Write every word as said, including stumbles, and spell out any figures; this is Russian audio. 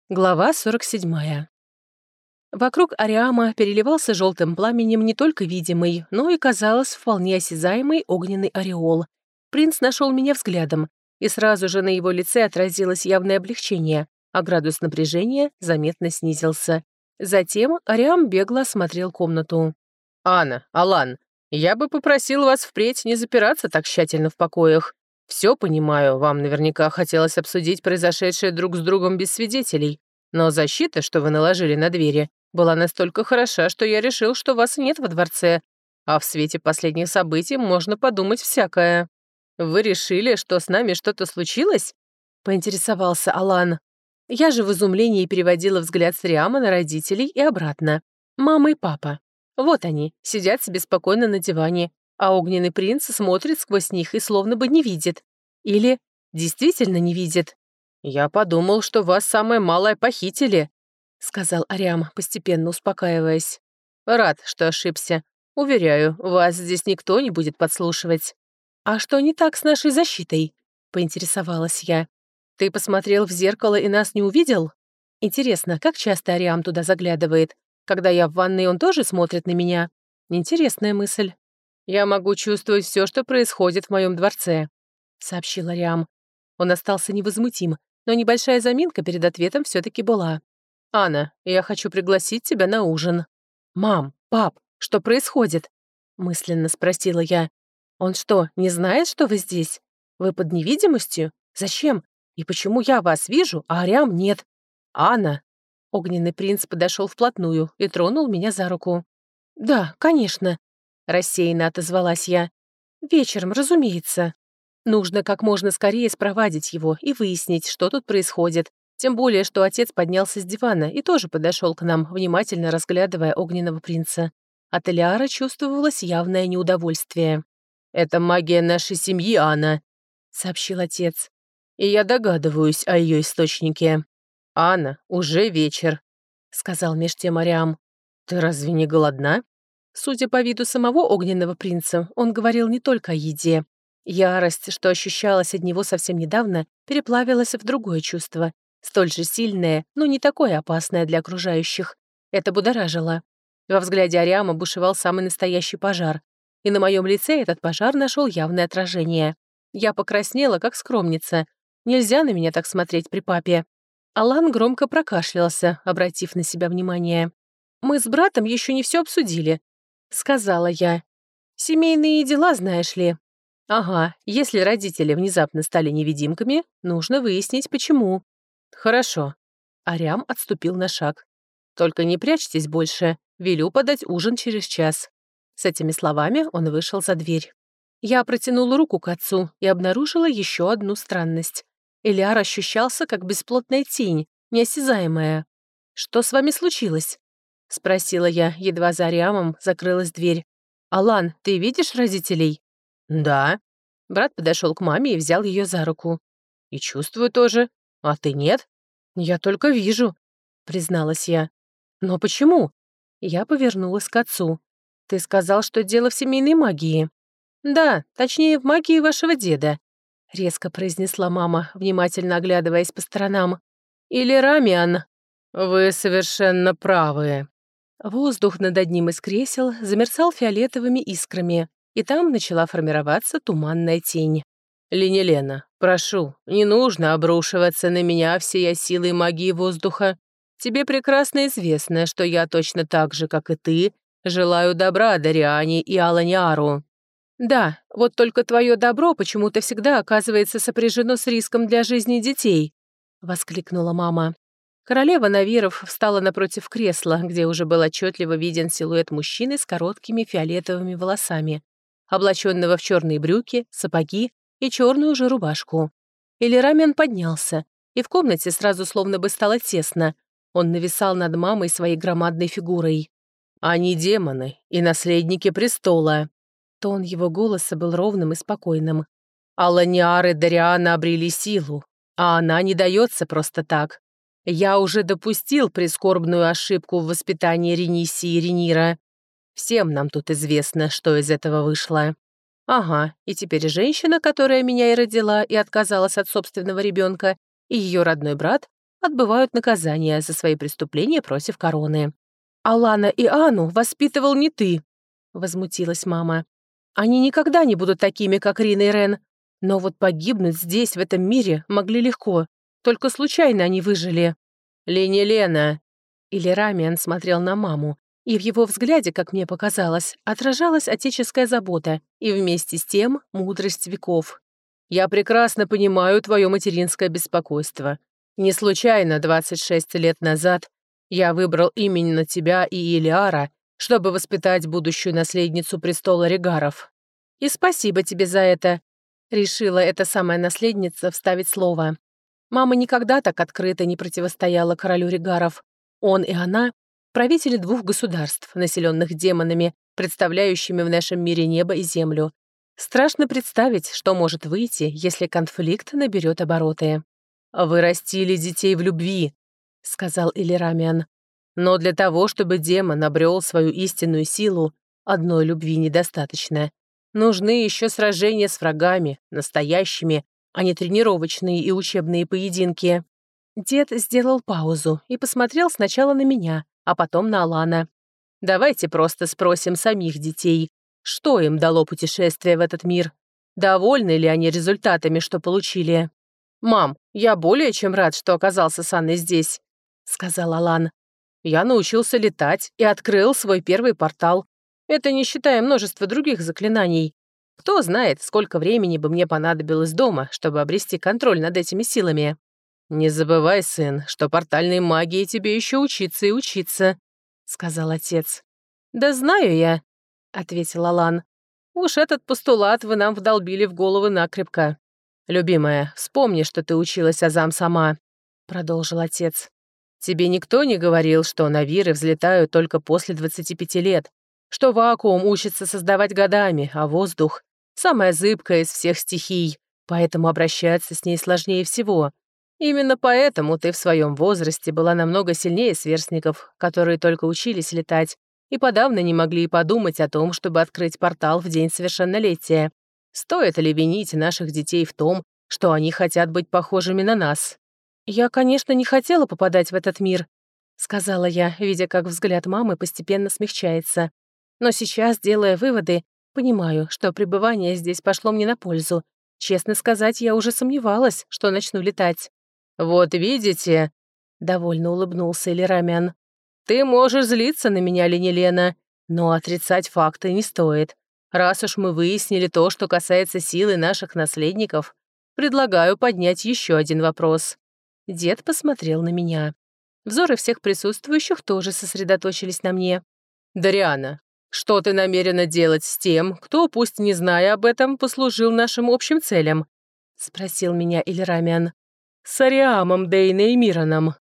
Глава сорок седьмая. Вокруг Ариама переливался желтым пламенем не только видимый, но и, казалось, вполне осязаемый огненный ореол. Принц нашел меня взглядом, и сразу же на его лице отразилось явное облегчение, а градус напряжения заметно снизился. Затем Ариам бегло осмотрел комнату. «Анна, Алан, я бы попросил вас впредь не запираться так тщательно в покоях. Все понимаю, вам наверняка хотелось обсудить произошедшее друг с другом без свидетелей, но защита, что вы наложили на двери, была настолько хороша, что я решил, что вас нет во дворце, а в свете последних событий можно подумать всякое. Вы решили, что с нами что-то случилось?» — поинтересовался Алан. Я же в изумлении переводила взгляд с Риама на родителей и обратно. Мама и папа. Вот они, сидят себе спокойно на диване, а огненный принц смотрит сквозь них и словно бы не видит. Или действительно не видит. «Я подумал, что вас самое малое похитили», — сказал Ариам, постепенно успокаиваясь. «Рад, что ошибся. Уверяю, вас здесь никто не будет подслушивать». «А что не так с нашей защитой?» — поинтересовалась я. «Ты посмотрел в зеркало и нас не увидел? Интересно, как часто Ариам туда заглядывает? Когда я в ванной, он тоже смотрит на меня? Интересная мысль». «Я могу чувствовать все, что происходит в моем дворце», — сообщил Ариам. Он остался невозмутим, но небольшая заминка перед ответом все-таки была. «Анна, я хочу пригласить тебя на ужин». «Мам, пап, что происходит?» — мысленно спросила я. «Он что, не знает, что вы здесь? Вы под невидимостью? Зачем? И почему я вас вижу, а Ариам нет? Анна!» Огненный принц подошел вплотную и тронул меня за руку. «Да, конечно», — рассеянно отозвалась я. «Вечером, разумеется. Нужно как можно скорее спровадить его и выяснить, что тут происходит. Тем более, что отец поднялся с дивана и тоже подошел к нам, внимательно разглядывая огненного принца. От Элиара чувствовалось явное неудовольствие. «Это магия нашей семьи, Анна», — сообщил отец. «И я догадываюсь о ее источнике». «Анна, уже вечер», — сказал меж тем Ариам. «Ты разве не голодна?» Судя по виду самого огненного принца, он говорил не только о еде. Ярость, что ощущалась от него совсем недавно, переплавилась в другое чувство, столь же сильное, но не такое опасное для окружающих. Это будоражило. Во взгляде Ариама бушевал самый настоящий пожар, и на моем лице этот пожар нашел явное отражение. Я покраснела, как скромница. Нельзя на меня так смотреть при папе. Алан громко прокашлялся, обратив на себя внимание. «Мы с братом еще не все обсудили», — сказала я. «Семейные дела, знаешь ли». «Ага, если родители внезапно стали невидимками, нужно выяснить, почему». «Хорошо». Ариам отступил на шаг. «Только не прячьтесь больше. Велю подать ужин через час». С этими словами он вышел за дверь. Я протянула руку к отцу и обнаружила еще одну странность. Элиар ощущался, как бесплотная тень, неосязаемая. «Что с вами случилось?» — спросила я, едва за Ариамом закрылась дверь. «Алан, ты видишь родителей?» «Да». Брат подошел к маме и взял ее за руку. «И чувствую тоже. А ты нет?» «Я только вижу», — призналась я. «Но почему?» Я повернулась к отцу. «Ты сказал, что дело в семейной магии». «Да, точнее, в магии вашего деда», — резко произнесла мама, внимательно оглядываясь по сторонам. «Или Рамиан». «Вы совершенно правы». Воздух над одним из кресел замерцал фиолетовыми искрами, и там начала формироваться туманная тень. «Линелена, прошу, не нужно обрушиваться на меня всей силой магии воздуха. Тебе прекрасно известно, что я точно так же, как и ты, желаю добра Дариане и Аланиару». «Да, вот только твое добро почему-то всегда оказывается сопряжено с риском для жизни детей», — воскликнула мама. Королева Навиров встала напротив кресла, где уже был отчетливо виден силуэт мужчины с короткими фиолетовыми волосами, облаченного в черные брюки, сапоги и черную же рубашку. Элирамиан поднялся, и в комнате сразу словно бы стало тесно. Он нависал над мамой своей громадной фигурой. «Они демоны и наследники престола». Тон его голоса был ровным и спокойным. «Аланиар и Дариана обрели силу, а она не дается просто так. Я уже допустил прискорбную ошибку в воспитании Рениси и Ренира. Всем нам тут известно, что из этого вышло. Ага, и теперь женщина, которая меня и родила и отказалась от собственного ребенка, и ее родной брат отбывают наказание за свои преступления против короны. «Алана и Анну воспитывал не ты», — возмутилась мама. «Они никогда не будут такими, как Рина и Рен. Но вот погибнуть здесь, в этом мире, могли легко. Только случайно они выжили». «Лени Лена!» Или Рамиан смотрел на маму, и в его взгляде, как мне показалось, отражалась отеческая забота и вместе с тем мудрость веков. «Я прекрасно понимаю твое материнское беспокойство. Не случайно двадцать шесть лет назад я выбрал именно тебя и Илиара, чтобы воспитать будущую наследницу престола Регаров. И спасибо тебе за это», — решила эта самая наследница вставить слово. Мама никогда так открыто не противостояла королю Регаров. Он и она — правители двух государств, населенных демонами, представляющими в нашем мире небо и землю. Страшно представить, что может выйти, если конфликт наберет обороты. «Вы растили детей в любви», — сказал Илирамиан. «Но для того, чтобы демон обрел свою истинную силу, одной любви недостаточно. Нужны еще сражения с врагами, настоящими, а не тренировочные и учебные поединки». Дед сделал паузу и посмотрел сначала на меня, а потом на Алана. «Давайте просто спросим самих детей, что им дало путешествие в этот мир? Довольны ли они результатами, что получили?» «Мам, я более чем рад, что оказался с Анной здесь», — сказал Алан. «Я научился летать и открыл свой первый портал. Это не считая множества других заклинаний. Кто знает, сколько времени бы мне понадобилось дома, чтобы обрести контроль над этими силами». «Не забывай, сын, что портальной магии тебе еще учиться и учиться», — сказал отец. «Да знаю я», — ответил Алан. «Уж этот постулат вы нам вдолбили в головы накрепко. Любимая, вспомни, что ты училась азам сама», — продолжил отец. «Тебе никто не говорил, что навиры взлетают только после двадцати пяти лет, что вакуум учится создавать годами, а воздух — самая зыбкая из всех стихий, поэтому обращаться с ней сложнее всего. Именно поэтому ты в своем возрасте была намного сильнее сверстников, которые только учились летать, и подавно не могли и подумать о том, чтобы открыть портал в день совершеннолетия. Стоит ли винить наших детей в том, что они хотят быть похожими на нас?» «Я, конечно, не хотела попадать в этот мир», — сказала я, видя, как взгляд мамы постепенно смягчается. «Но сейчас, делая выводы, понимаю, что пребывание здесь пошло мне на пользу. Честно сказать, я уже сомневалась, что начну летать». «Вот видите», — довольно улыбнулся Илирамиан. «Ты можешь злиться на меня, Ленилена, но отрицать факты не стоит. Раз уж мы выяснили то, что касается силы наших наследников, предлагаю поднять еще один вопрос». Дед посмотрел на меня. Взоры всех присутствующих тоже сосредоточились на мне. «Дариана, что ты намерена делать с тем, кто, пусть не зная об этом, послужил нашим общим целям?» — спросил меня Илирамиан. «С Ариамом, Дейна и Мираном»,